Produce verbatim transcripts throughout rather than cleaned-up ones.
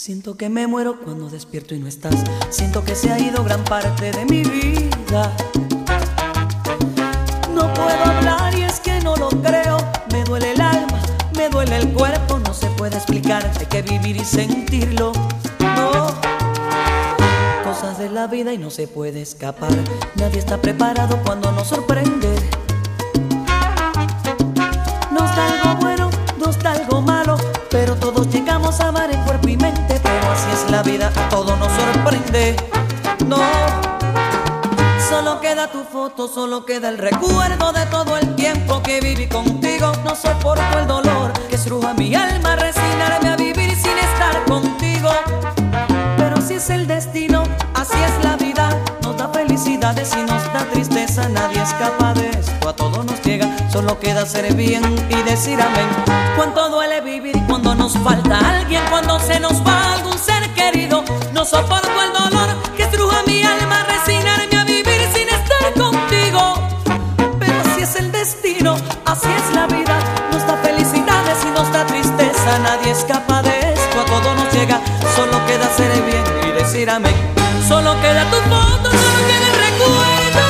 Siento que me muero cuando despierto y no estás. Siento que se ha ido gran parte de mi vida. No puedo hablar y es que no lo creo. Me duele el alma, me duele el cuerpo. No se puede explicar, hay que vivir y sentirlo. No, cosas de la vida y no se puede escapar. Nadie está preparado cuando nos sorprende. Nos da algo bueno, nos da algo malo, pero todos llegamos a amar en cuerpo y mente. Pero así es la vida, a todo nos sorprende. No, solo queda tu foto, solo queda el recuerdo de todo el tiempo que viví contigo. No soporto el dolor que estruja mi alma, resignarme a vivir sin estar contigo. Pero así es el destino, así es la vida. Nos da felicidades y nos da tristeza. Nadie escapa de esto, a todo nos llega. Solo queda ser bien y decir amén. Cuánto duele vivir cuando nos falta alguien, cuando se nos va algún ser querido. No soporto el dolor que estruja mi alma, resignarme a vivir sin estar contigo. Pero así es el destino, así es la vida. Nos da felicidades y nos da tristeza. Nadie escapa de esto, a todo nos llega. Solo queda ser bien y decir amén. Solo queda tu foto, solo queda el recuerdo.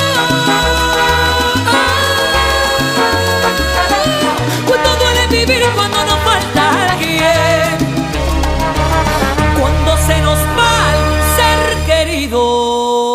Cuánto duele vivir cuando nos falta alguien, cuando se nos va algún ser querido.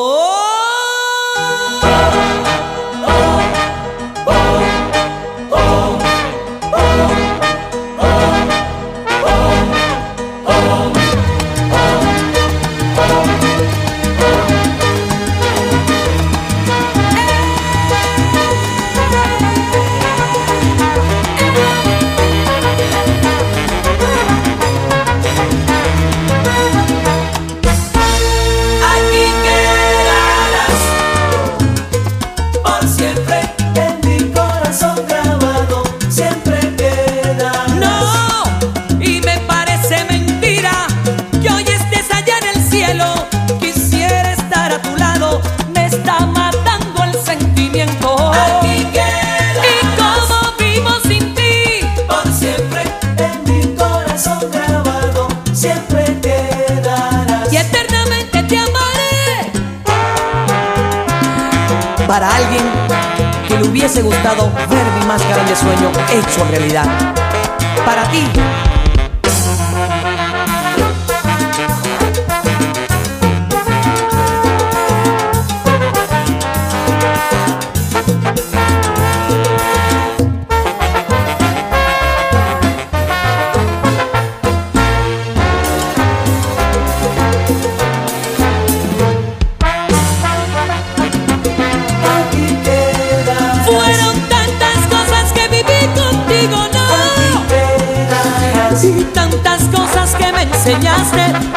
Para alguien que le hubiese gustado ver mi más grande sueño hecho realidad. Para ti. Y tantas cosas que me enseñaste,